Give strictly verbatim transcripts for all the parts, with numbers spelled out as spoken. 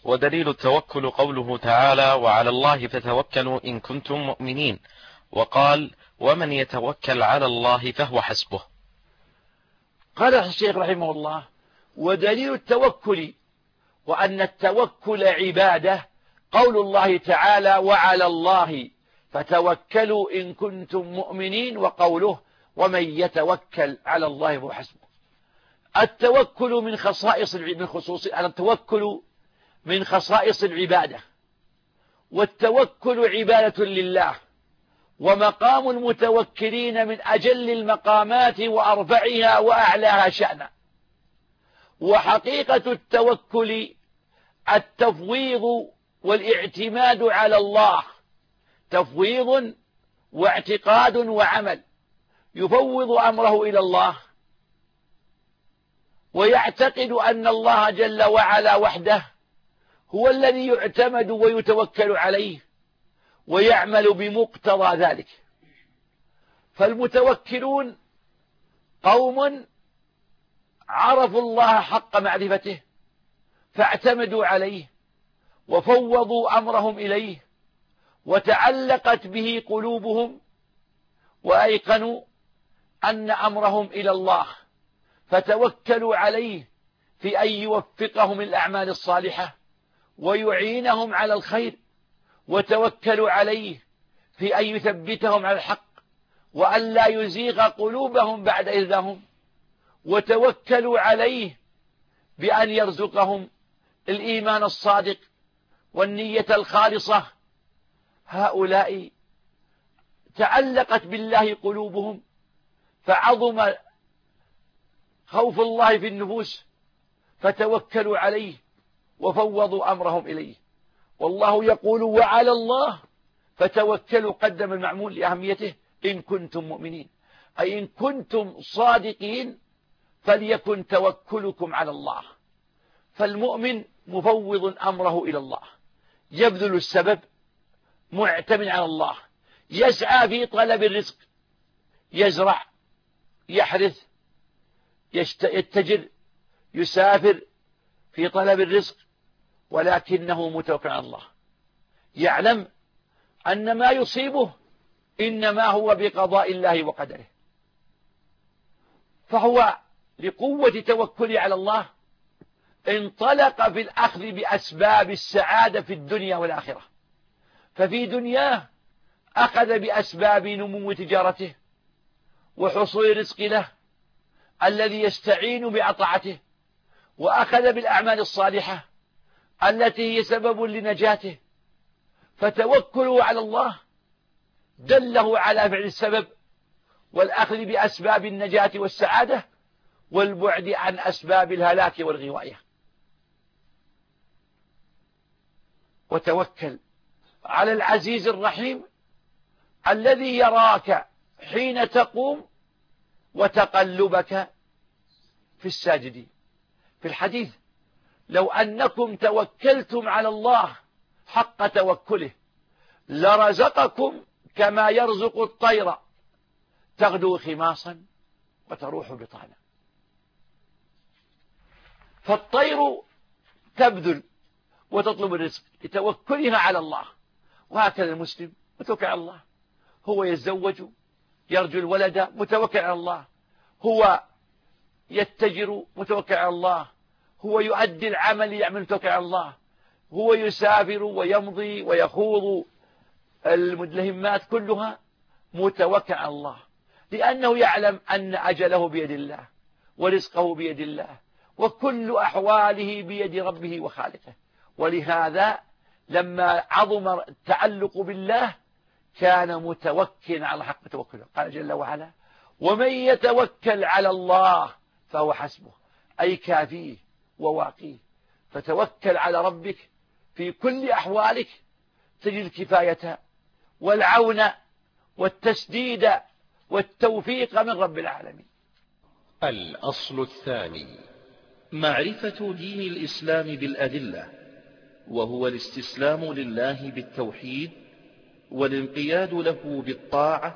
ودليل التوكل قوله تعالى: وعلى الله فتوكلوا إن كنتم مؤمنين. وقال: ومن يتوكل على الله فهو حسبه. قال الشيخ رحمه الله: ودليل التوكل وأن التوكل عبادة قول الله تعالى: وعلى الله فتوكلوا إن كنتم مؤمنين، وقوله: ومن يتوكل على الله فهو حسبه. التوكل من خصائص من خصوص التوكل من خصائص العبادة، والتوكل عبادة لله، ومقام المتوكلين من أجل المقامات وأرفعها وأعلاها شأنا. وحقيقة التوكل التفويض والاعتماد على الله، تفويض واعتقاد وعمل، يفوض أمره إلى الله ويعتقد أن الله جل وعلا وحده هو الذي يعتمد ويتوكل عليه، ويعمل بمقتضى ذلك. فالمتوكلون قوم عرفوا الله حق معرفته فاعتمدوا عليه وفوضوا أمرهم إليه، وتعلقت به قلوبهم، وأيقنوا أن أمرهم إلى الله، فتوكلوا عليه في أن يوفقهم الأعمال الصالحة ويعينهم على الخير، وتوكلوا عليه في أن يثبتهم على الحق وأن لا يزيغ قلوبهم بعد إذ لهم، وتوكلوا عليه بأن يرزقهم الإيمان الصادق والنية الخالصة. هؤلاء تعلقت بالله قلوبهم، فعظم خوف الله في النفوس، فتوكلوا عليه وفوضوا أمرهم إليه. والله يقول: وعلى الله فتوكلوا، قدم المعمول لأهميته، إن كنتم مؤمنين، أي إن كنتم صادقين فليكن توكلكم على الله. فالمؤمن مفوض أمره إلى الله، يبذل السبب، معتمد على الله، يسعى في طلب الرزق، يزرع، يحرث، يتجر، يسافر في طلب الرزق، ولكنه متوكل على الله، يعلم أن ما يصيبه إنما هو بقضاء الله وقدره. فهو لقوة توكله على الله انطلق في الأخذ بأسباب السعادة في الدنيا والآخرة. ففي دنياه أخذ بأسباب نمو تجارته وحصول رزق له الذي يستعين بعطاعته، وأخذ بالأعمال الصالحة التي هي سبب لنجاته. فتوكله على الله دله على فعل السبب والأخذ بأسباب النجاة والسعادة، والبعد عن أسباب الهلاك والغواية. وتوكل على العزيز الرحيم الذي يراك حين تقوم وتقلبك في الساجدين. في الحديث: لو أنكم توكلتم على الله حق توكله لرزقكم كما يرزق الطير تغدو خماصا وتروح بطانا. فالطير تبذل وتطلب الرزق لتوكلها على الله، وهكذا المسلم متوكل على الله، هو يتزوج يرجو الولد متوكل على الله، هو يتجر متوكل على الله، هو يؤدي العمل يعمل متوكل على الله، هو يسافر ويمضي ويخوض الملهمات كلها متوكل على الله، لأنه يعلم أن أجله بيد الله ورزقه بيد الله وكل أحواله بيد ربه وخالقه. ولهذا لما عظم التعلق بالله كان متوكلا على حق توكله. قال جل وعلا: ومن يتوكل على الله فهو حسبه، أي كافيه وواقيه. فتوكل على ربك في كل أحوالك تجد الكفاية والعون والتسديد والتوفيق من رب العالمين. الأصل الثاني معرفة دين الإسلام بالأدلة، وهو الاستسلام لله بالتوحيد والانقياد له بالطاعة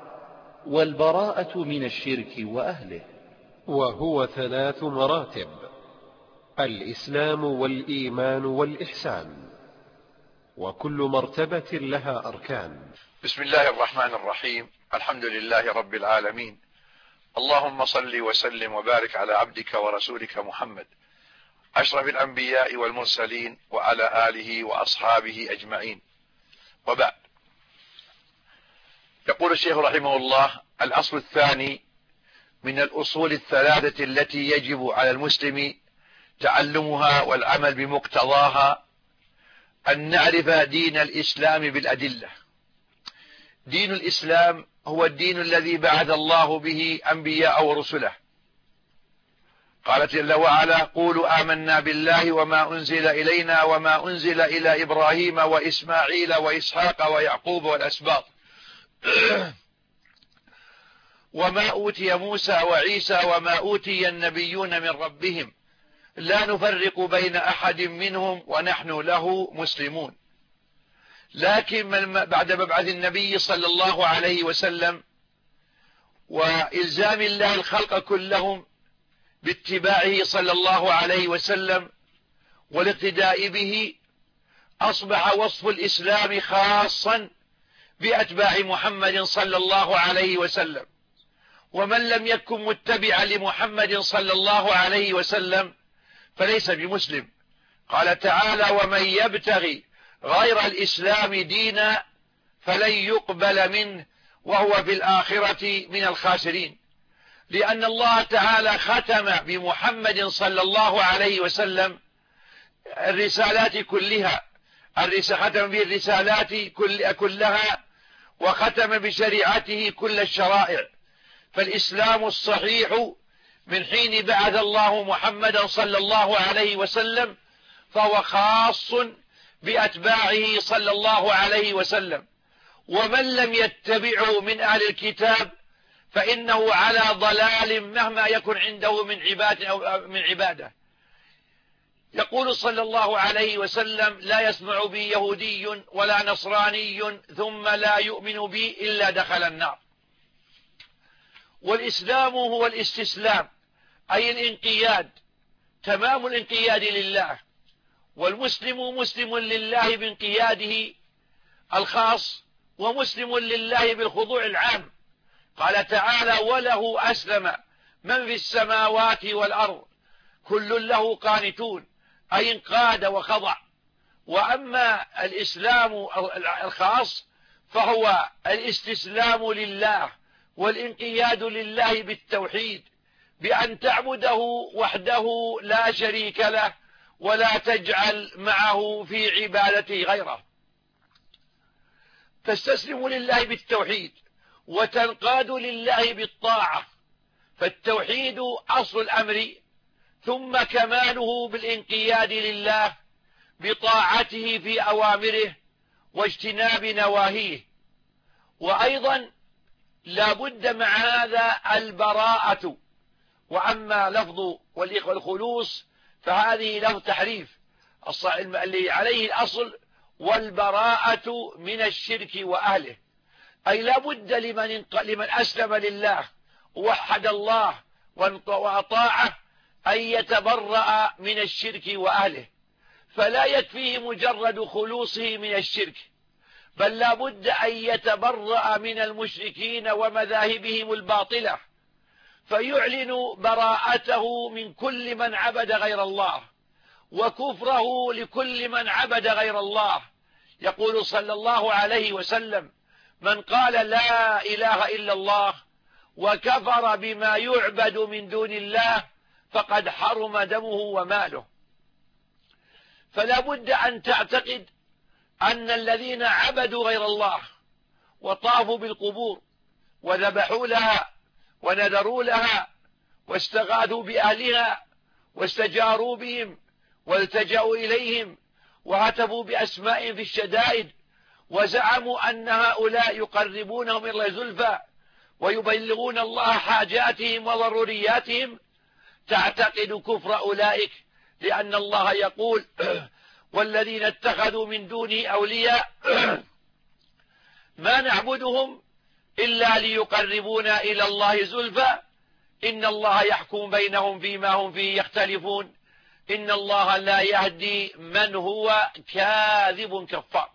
والبراءة من الشرك وأهله. وهو ثلاث مراتب: الإسلام والإيمان والإحسان، وكل مرتبة لها أركان. بسم الله الرحمن الرحيم. الحمد لله رب العالمين، اللهم صل وسلم وبارك على عبدك ورسولك محمد أشرف الأنبياء والمرسلين وعلى آله وأصحابه أجمعين، وبعد. يقول الشيخ رحمه الله: الأصل الثاني من الأصول الثلاثة التي يجب على المسلم تعلمها والعمل بمقتضاها أن نعرف دين الإسلام بالأدلة. دين الإسلام هو الدين الذي بعث الله به أنبياء ورسله. قال جل وعلا: قولوا آمنا بالله وما أنزل إلينا وما أنزل إلى إبراهيم وإسماعيل وإسحاق ويعقوب والأسباط وما أوتي موسى وعيسى وما أوتي النبيون من ربهم لا نفرق بين أحد منهم ونحن له مسلمون. لكن بعد مبعث النبي صلى الله عليه وسلم وإلزام الله الخلق كلهم باتباعه صلى الله عليه وسلم والاقتداء به، أصبح وصف الإسلام خاصا بأتباع محمد صلى الله عليه وسلم، ومن لم يكن متبعا لمحمد صلى الله عليه وسلم فليس بمسلم. قال تعالى: ومن يبتغي غير الإسلام دينا فلن يقبل منه وهو في الآخرة من الخاسرين، لأن الله تعالى ختم بمحمد صلى الله عليه وسلم الرسالات كلها، ختم بالرسالات كلها وختم بشريعته كل الشرائع. فالإسلام الصحيح من حين بعث الله محمدا صلى الله عليه وسلم فهو خاص بأتباعه صلى الله عليه وسلم، ومن لم يتبعه من أهل الكتاب فإنه على ضلال مهما يكن عنده من عبادة أو من عبادة. يقول صلى الله عليه وسلم: لا يسمع بي يهودي ولا نصراني ثم لا يؤمن بي إلا دخل النار. والإسلام هو الاستسلام، أي الانقياد، تمام الانقياد لله، والمسلم مسلم لله بانقياده الخاص ومسلم لله بالخضوع العام. قال تعالى: وله أسلم من في السماوات والأرض كل له قانتون، أي انقاد وخضع. وأما الإسلام الخاص فهو الاستسلام لله والانقياد لله بالتوحيد، بأن تعبده وحده لا شريك له ولا تجعل معه في عبادته غيره. تستسلم لله بالتوحيد وتنقاد لله بالطاعة، فالتوحيد أصل الأمر، ثم كماله بالانقياد لله بطاعته في أوامره واجتناب نواهيه. وأيضا لا بد مع هذا البراءة. وأما لفظ والخلوص فهذه له تحريف، اللي عليه الأصل والبراءة من الشرك وأهله، أي لا بد لمن, لمن أسلم لله ووحد الله وأطاعه أن يتبرأ من الشرك وأهله، فلا يكفيه مجرد خلوصه من الشرك، بل لا بد أن يتبرأ من المشركين ومذاهبهم الباطلة، فيعلن براءته من كل من عبد غير الله وكفره لكل من عبد غير الله. يقول صلى الله عليه وسلم: من قال لا إله إلا الله وكفر بما يعبد من دون الله فقد حرم دمه وماله. فلا بد أن تعتقد أن الذين عبدوا غير الله وطافوا بالقبور وذبحوا لها ونذروا لها واستغاثوا بأهلها واستجاروا بهم والتجأوا إليهم وهتفوا بأسمائهم في الشدائد وزعموا أن هؤلاء يقربونهم إلى الله زلفى ويبلغون الله حاجاتهم وضرورياتهم، تعتقد كفر أولئك، لأن الله يقول: والذين اتخذوا من دونه أولياء ما نعبدهم إلا ليقربونا إلى الله زلفى إن الله يحكم بينهم فيما هم فيه يختلفون إن الله لا يهدي من هو كاذب كفار.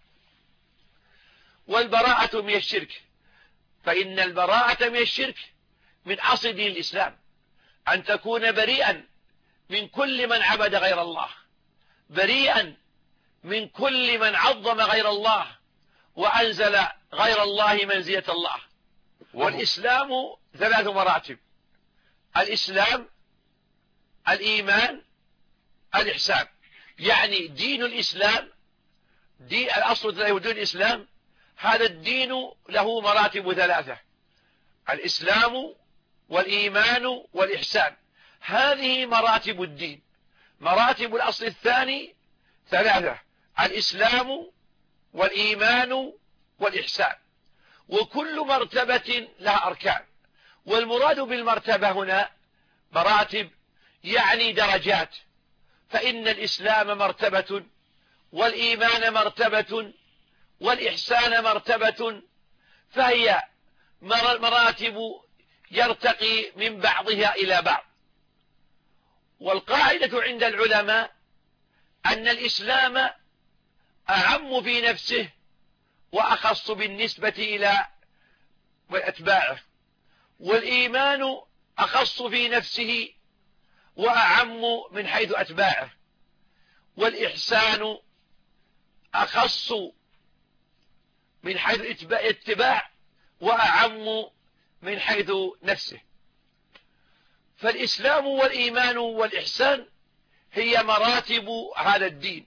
والبراءة من الشرك، فإن البراءة من الشرك من أصل دين الإسلام، أن تكون بريئا من كل من عبد غير الله، بريئا من كل من عظم غير الله وأنزل غير الله منزلة الله. والإسلام ثلاث مراتب: الإسلام، الإيمان، الإحسان. يعني دين الإسلام، دين الأصل له دين الإسلام، هذا الدين له مراتب ثلاثة: الإسلام والإيمان والإحسان. هذه مراتب الدين. مراتب الأصل الثاني ثلاثة: الإسلام والإيمان والإحسان. وكل مرتبة لها أركان. والمراد بالمرتبة هنا مراتب، يعني درجات، فإن الإسلام مرتبة، والإيمان مرتبة، والإحسان مرتبة، فهي مراتب يرتقي من بعضها إلى بعض. والقاعدة عند العلماء أن الإسلام أعم في نفسه وأخص بالنسبة إلى أتباعه، والإيمان أخص في نفسه وأعم من حيث أتباعه، والإحسان أخص من حيث اتباع وأعم من حيث نفسه. فالإسلام والإيمان والإحسان هي مراتب هذا الدين،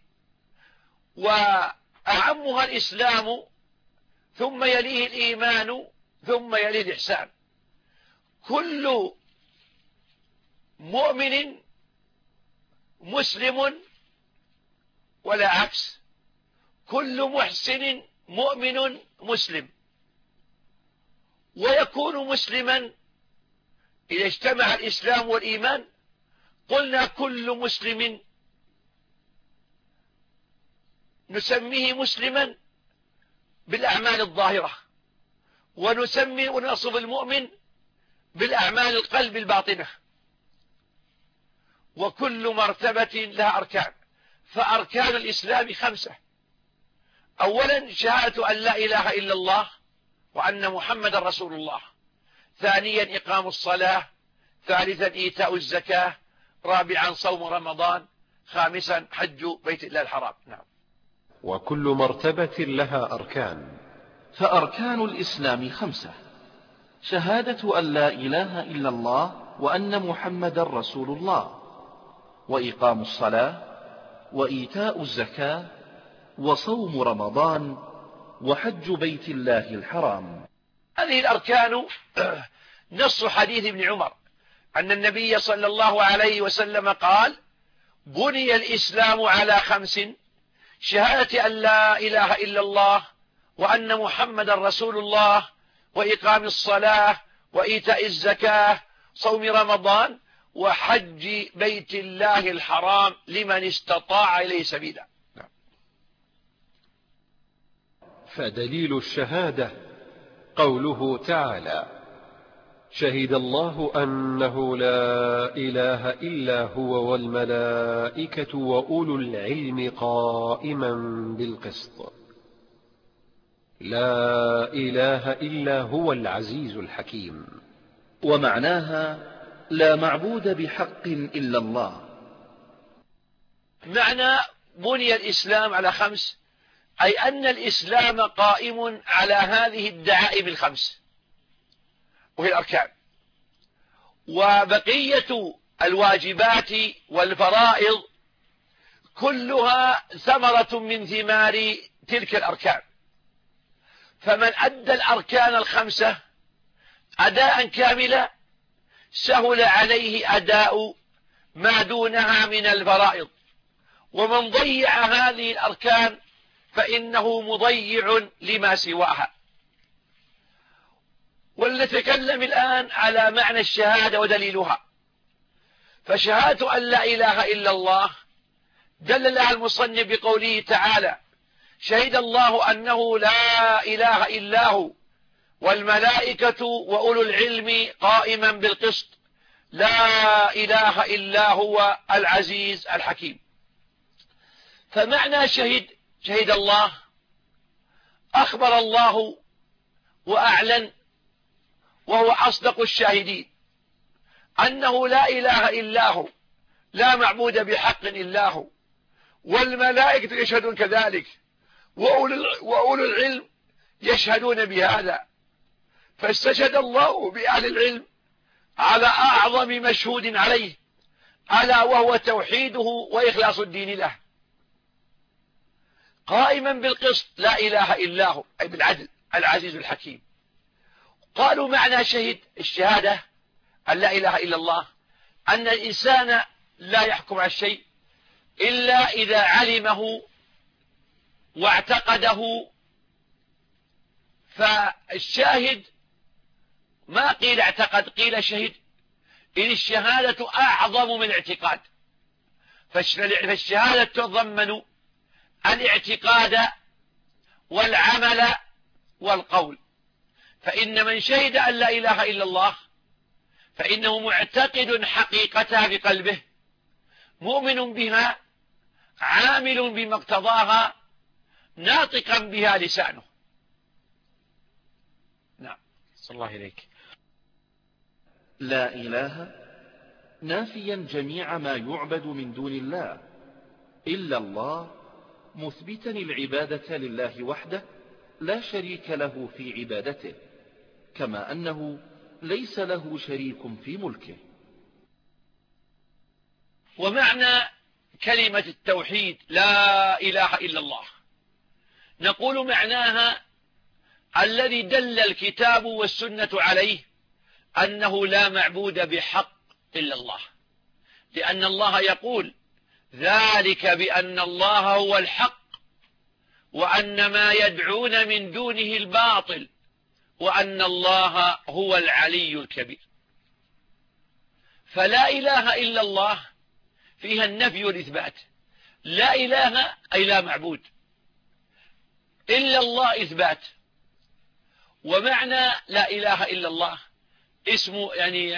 وأعمها الإسلام، ثم يليه الإيمان، ثم يليه الإحسان. كل مؤمن مسلم ولا عكس، كل محسن مؤمن مسلم. ويكون مسلما إذا اجتمع الإسلام والإيمان. قلنا كل مسلم نسميه مسلما بالأعمال الظاهرة، ونسمي ونصف المؤمن بالأعمال القلب الباطنة. وكل مرتبة لها أركان. فأركان الإسلام خمسة: أولا شهادة أن لا إله إلا الله وأن محمد رسول الله. ثانيا إقام الصلاة. ثالثا إيتاء الزكاة. رابعا صوم رمضان. خامسا حج بيت الله الحرام. نعم. وكل مرتبة لها أركان. فأركان الإسلام خمسة: شهادة أن لا إله إلا الله وأن محمد رسول الله، وإقام الصلاة، وإيتاء الزكاة، وصوم رمضان، وحج بيت الله الحرام. هذه الأركان نص حديث ابن عمر أن النبي صلى الله عليه وسلم قال: بني الإسلام على خمس: شهادة أن لا إله إلا الله وأن محمد رسول الله، وإقام الصلاة، وإيتاء الزكاة، صوم رمضان، وحج بيت الله الحرام لمن استطاع إليه سبيلا. فدليل الشهادة قوله تعالى: شهد الله أنه لا إله إلا هو والملائكة وأولو العلم قائما بالقسط. لا إله إلا هو العزيز الحكيم. ومعناها: لا معبود بحق إلا الله. معنى بني الإسلام على خمس، أي أن الإسلام قائم على هذه الدعائم الخمس وهي الأركان. وبقية الواجبات والفرائض كلها ثمرة من ثمار تلك الأركان. فمن أدى الأركان الخمسة أداء كاملا سهل عليه أداء ما دونها من الفرائض. ومن ضيع هذه الأركان فإنه مضيع لما سواها. ولنتكلم الآن على معنى الشهادة ودليلها. فشهادة أن لا إله إلا الله دللها المصنف بقوله تعالى: شهد الله أنه لا إله إلا هو والملائكة وأولو العلم قائما بالقسط لا إله إلا هو العزيز الحكيم. فمعنى شهد شهد الله، أخبر الله وأعلن وهو أصدق الشاهدين أنه لا إله إلا هو، لا معبود بحق إلا هو، والملائكة يشهدون كذلك، وأولو العلم يشهدون بهذا. فاستشهد الله بأهل العلم على أعظم مشهود عليه، ألا وهو توحيده وإخلاص الدين له، قائما بالقسط لا إله إلا هو، أي بالعدل العزيز الحكيم. قالوا معنى شهد الشهادة أن لا إله إلا الله أن الإنسان لا يحكم على الشيء إلا إذا علمه واعتقده. فالشاهد ما قيل اعتقد، قيل شهد، إذ الشهادة أعظم من الاعتقاد. فالشهادة تتضمن الاعتقاد والعمل والقول. فإن من شهد أن لا إله إلا الله فإنه معتقد حقيقتها بقلبه، مؤمن بها، عامل بما اقتضاها، ناطقا بها لسانه. نعم. صلى الله إليك. لا إله نافيا جميع ما يعبد من دون الله إلا الله، مثبتا العبادة لله وحده لا شريك له في عبادته، كما أنه ليس له شريك في ملكه. ومعنى كلمة التوحيد لا إله إلا الله، نقول معناها الذي دل الكتاب والسنة عليه، أنه لا معبود بحق إلا الله، لأن الله يقول ذلك بأن الله هو الحق وأن ما يدعون من دونه الباطل وأن الله هو العلي الكبير. فلا إله إلا الله فيها النفي والإثبات. لا إله أي لا معبود، إلا الله إثبات. ومعنى لا إله إلا الله اسمه يعني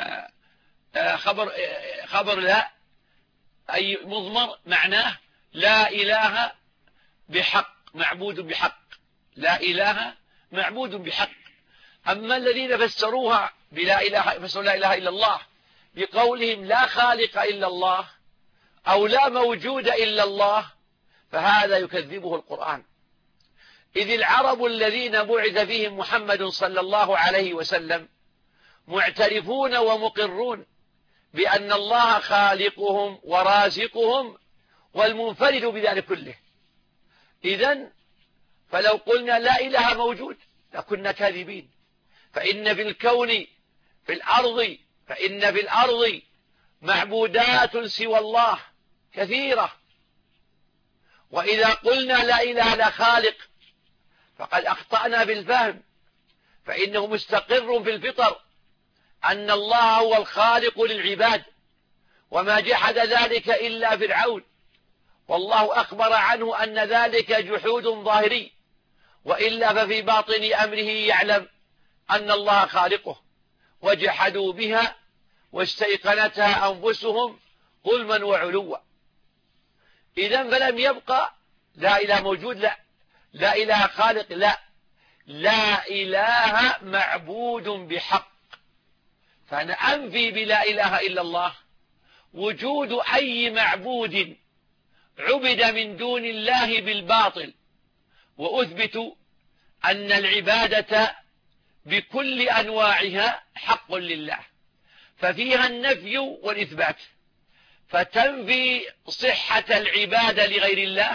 خبر خبر لا أي مضمر، معناه لا إله بحق، معبود بحق، لا إله معبود بحق. أما الذين فسروها بلا إله فسروا لا إله إلا الله بقولهم لا خالق إلا الله أو لا موجود إلا الله، فهذا يكذبه القرآن. إذ العرب الذين بعث فيهم محمد صلى الله عليه وسلم معترفون ومقرون بأن الله خالقهم ورازقهم والمنفرد بذلك كله. إذن فلو قلنا لا إله موجود لكنا كاذبين، فإن في الكون في الأرض فإن في الأرض معبودات سوى الله كثيرة. وإذا قلنا لا إله لا خالق فقد أخطأنا بالفهم، فإنه مستقر في الفطر أن الله هو الخالق للعباد، وما جحد ذلك إلا فرعون، والله أخبر عنه أن ذلك جحود ظاهري، وإلا ففي باطن أمره يعلم أن الله خالقه، وجحدوا بها واستيقنتها أنفسهم ظلما وعلوا. إذن فلم يبقى لا إله موجود، لا لا إله خالق، لا لا إله معبود بحق. فأنا أنفي بلا إله إلا الله وجود أي معبود عبد من دون الله بالباطل، وأثبت أن العبادة بكل أنواعها حق لله، ففيها النفي والإثبات، فتنفي صحة العبادة لغير الله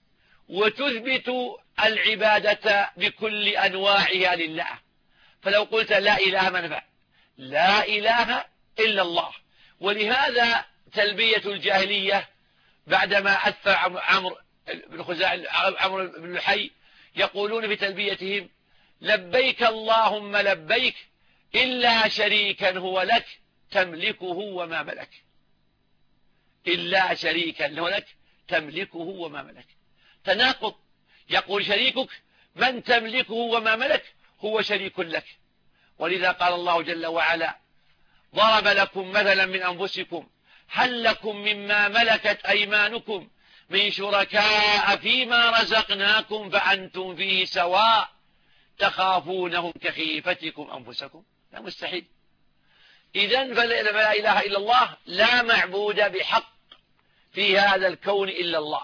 وتثبت العبادة بكل أنواعها لله. فلو قلت لا إله ما نفع، لا إله إلا الله. ولهذا تلبية الجاهلية بعدما أثر عمرو بن خزاعة عمرو بن لحي يقولون في تلبيتهم لبيك اللهم لبيك إلا شريكا هو لك تملكه وما ملك، إلا شريكا هو لك تملكه وما ملك. تناقض، يقول شريكك من تملكه وما ملك هو شريك لك. ولذا قال الله جل وعلا ضرب لكم مثلا من أنفسكم هل لكم مما ملكت أيمانكم من شركاء فيما رزقناكم فأنتم فيه سواء تخافونهم كخيفتكم أنفسكم؟ لا، مستحيل. إذن فلا إله إلا الله لا معبود بحق في هذا الكون إلا الله.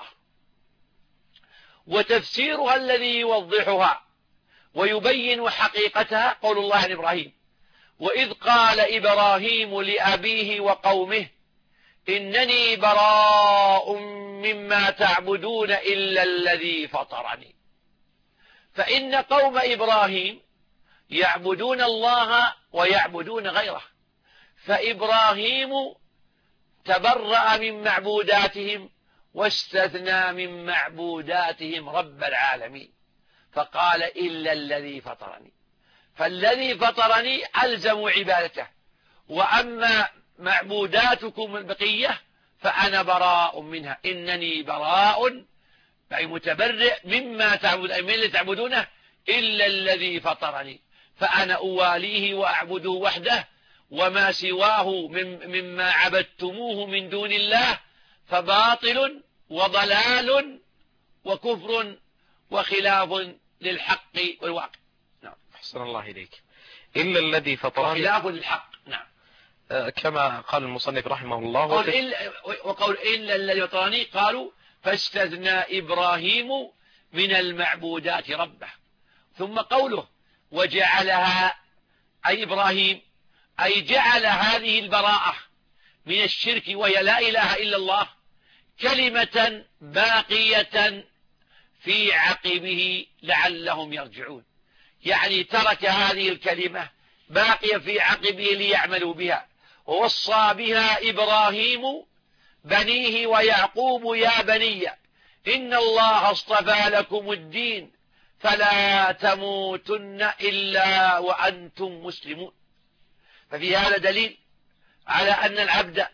وتفسيرها الذي يوضحها ويبين حقيقتها قول الله عن إبراهيم: وإذ قال إبراهيم لأبيه وقومه إنني براء مما تعبدون إلا الذي فطرني. فإن قوم إبراهيم يعبدون الله ويعبدون غيره، فإبراهيم تبرأ من معبوداتهم واستثنى من معبوداتهم رب العالمين، فقال إلا الذي فطرني، فالذي فطرني ألزم عبادته، وأما معبوداتكم البقية فأنا براء منها، إنني براء أي متبرئ مما تعبد أي من اللي تعبدونه إلا الذي فطرني، فأنا أواليه وأعبده وحده، وما سواه من مما عبدتموه من دون الله فباطل وضلال وكفر وخلاف للحق والواقع. نعم، أحسن الله إليك. إلا الذي فطرني وخلاف للحق. نعم، آه كما قال المصنف رحمه الله. قول إلا وقول إلا الذي فطرني قالوا فاستثنى إبراهيم من المعبودات ربه. ثم قوله وجعلها أي إبراهيم أي جعل هذه البراءة من الشرك وهي لا إله إلا الله كلمة باقية في عقبه لعلهم يرجعون، يعني ترك هذه الكلمة باقية في عقبه ليعملوا بها. ووصى بها إبراهيم بنيه ويعقوب يا بني إن الله اصطفى لكم الدين فلا تموتن إلا وأنتم مسلمون. ففي هذا دليل على أن العبد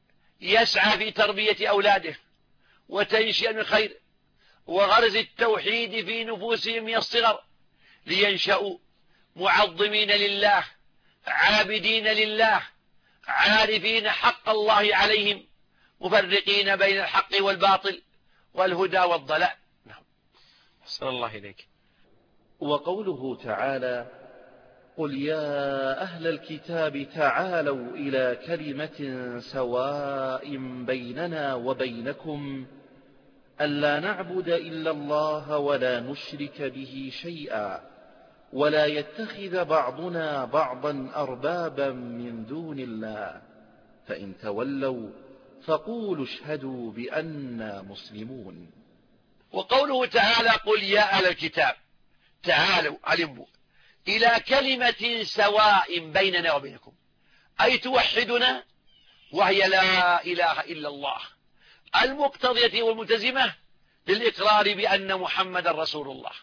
يسعى في تربية أولاده وتنشئة الخير وغرز التوحيد في نفوسهم من الصغر لينشأوا معظمين لله عابدين لله عارفين حق الله عليهم مفرقين بين الحق والباطل والهدى والضلال. نعم. أحسن الله إليك. وقوله تعالى قل يا أهل الكتاب تعالوا إلى كلمة سواء بيننا وبينكم ألا نعبد إلا الله ولا نشرك به شيئا ولا يتخذ بعضنا بعضا أربابا من دون الله فإن تولوا فقولوا اشهدوا بأننا مسلمون. وقوله تعالى قل يا أهل الكتاب تعالوا علموا إلى كلمة سواء بيننا وبينكم، أي توحدنا وهي لا إله إلا الله المقتضية والملتزمة للإقرار بأن محمد رسول الله،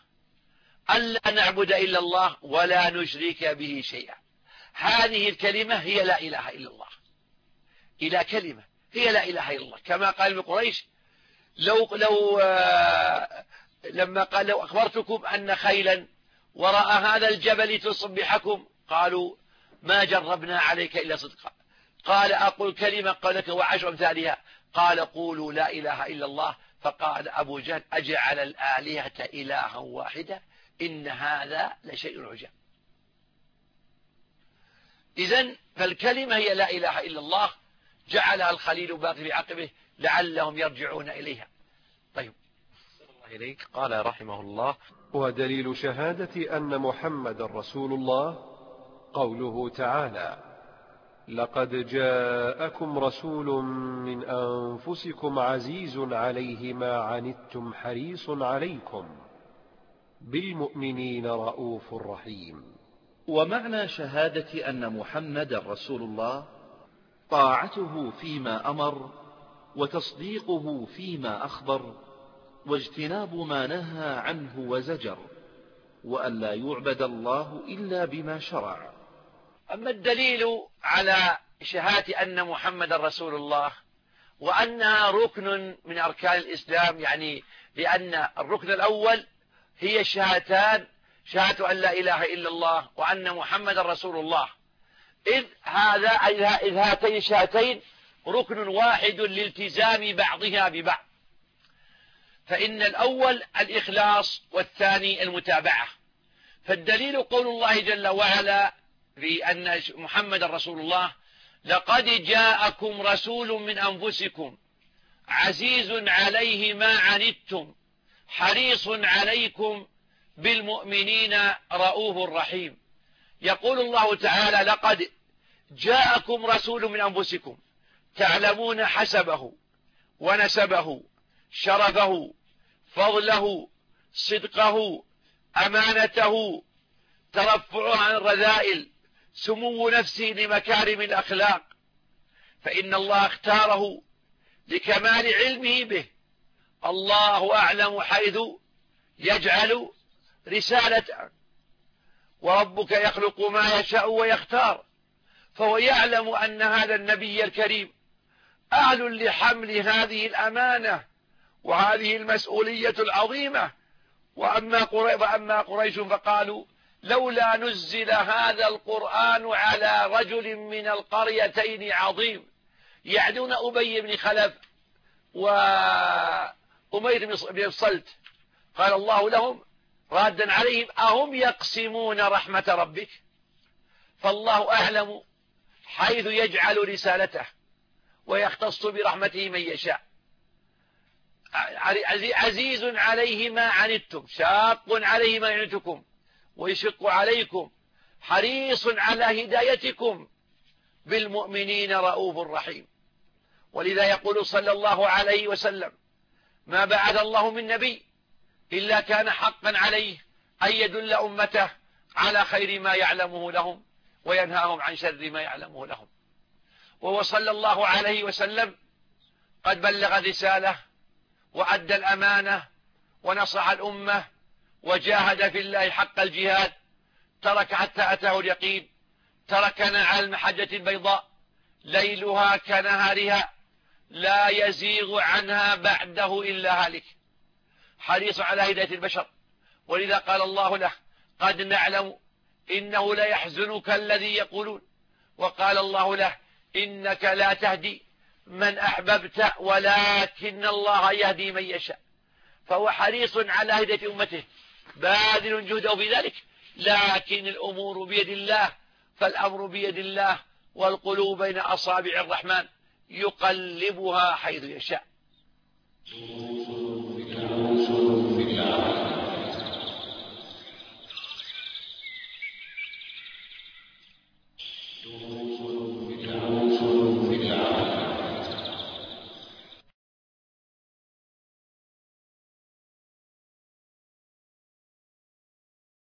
ألا نعبد إلا الله ولا نشرك به شيئا. هذه الكلمة هي لا إله إلا الله، إلى كلمة هي لا إله إلا الله، كما قال ابن قريش لو, لو آه لما قال لو أخبرتكم أن خيلا وراء هذا الجبل تصبحكم قالوا ما جربنا عليك إلا صدقا. قال أقول كلمة قالك وعشر أمثالها قال قولوا لا إله إلا الله. فقال أبو جهل أجعل الآلهة إلها واحدة إن هذا لشيء عجاب. إذن فالكلمة هي لا إله إلا الله جعلها الخليل باقي في عقبه لعلهم يرجعون إليها. طيب الله إليك. قال رحمه الله ودليل شهادة أن محمد رسول الله قوله تعالى لقد جاءكم رسول من أنفسكم عزيز عليه ما عنتم حريص عليكم بالمؤمنين رؤوف رحيم. ومعنى شهادة أن محمد رسول الله طاعته فيما أمر وتصديقه فيما أخبر واجتناب ما نهى عنه وزجر وأن لا يعبد الله إلا بما شرع. أما الدليل على شهادة أن محمد رسول الله وأنها ركن من أركان الإسلام، يعني لأن الركن الأول هي الشهادتان شهادة أن لا إله إلا الله وأن محمد رسول الله. إذ هذا إذ هاتين الشهادتين ركن واحد لالتزام بعضها ببعض، فإن الأول الإخلاص والثاني المتابعة. فالدليل قول الله جل وعلا في أن محمد رسول الله: لقد جاءكم رسول من أنفسكم عزيز عليه ما عنتم حريص عليكم بالمؤمنين رؤوف رحيم. يقول الله تعالى: لقد جاءكم رسول من أنفسكم، تعلمون حسبه ونسبه شرفه فضله صدقه أمانته ترفعه عن الرذائل سمو نفسه لمكارم الأخلاق، فإن الله اختاره لكمال علمه به. الله أعلم حيث يجعل رسالته، وربك يخلق ما يشاء ويختار، فهو يعلم أن هذا النبي الكريم أهل لحمل هذه الأمانة وهذه المسؤولية العظيمة. وأما قريش فقالوا: لولا نزل هذا القرآن على رجل من القريتين عظيم، يعدون أبي بن خلف وأمير بن الصلت. قال الله لهم رادا عليهم: أهم يقسمون رحمة ربك؟ فالله أعلم حيث يجعل رسالته ويختص برحمته من يشاء. عزيز عليه ما عنتم، شاق عليه ما عنتكم ويشق عليكم، حريص على هدايتكم، بالمؤمنين رؤوف رحيم. ولذا يقول صلى الله عليه وسلم: ما بعث الله من نبي إلا كان حقا عليه أن يدل أمته على خير ما يعلمه لهم وينهاهم عن شر ما يعلمه لهم. وهو صلى الله عليه وسلم قد بلغ الرسالة وأدى الأمانة ونصح الأمة وجاهد في الله حق الجهاد، ترك حتى أتاه اليقين، تركنا على المحجة البيضاء ليلها كنهارها لا يزيغ عنها بعده إلا هالك، حريص على هداية البشر. ولذا قال الله له: قد نعلم إنه لا يحزنك الذي يقولون. وقال الله له: إنك لا تهدي من أحببت ولكن الله يهدي من يشاء. فهو حريص على هداية أمته، باذل جهده في ذلك، لكن الأمور بيد الله، فالأمر بيد الله، والقلوب بين أصابع الرحمن يقلبها حيث يشاء.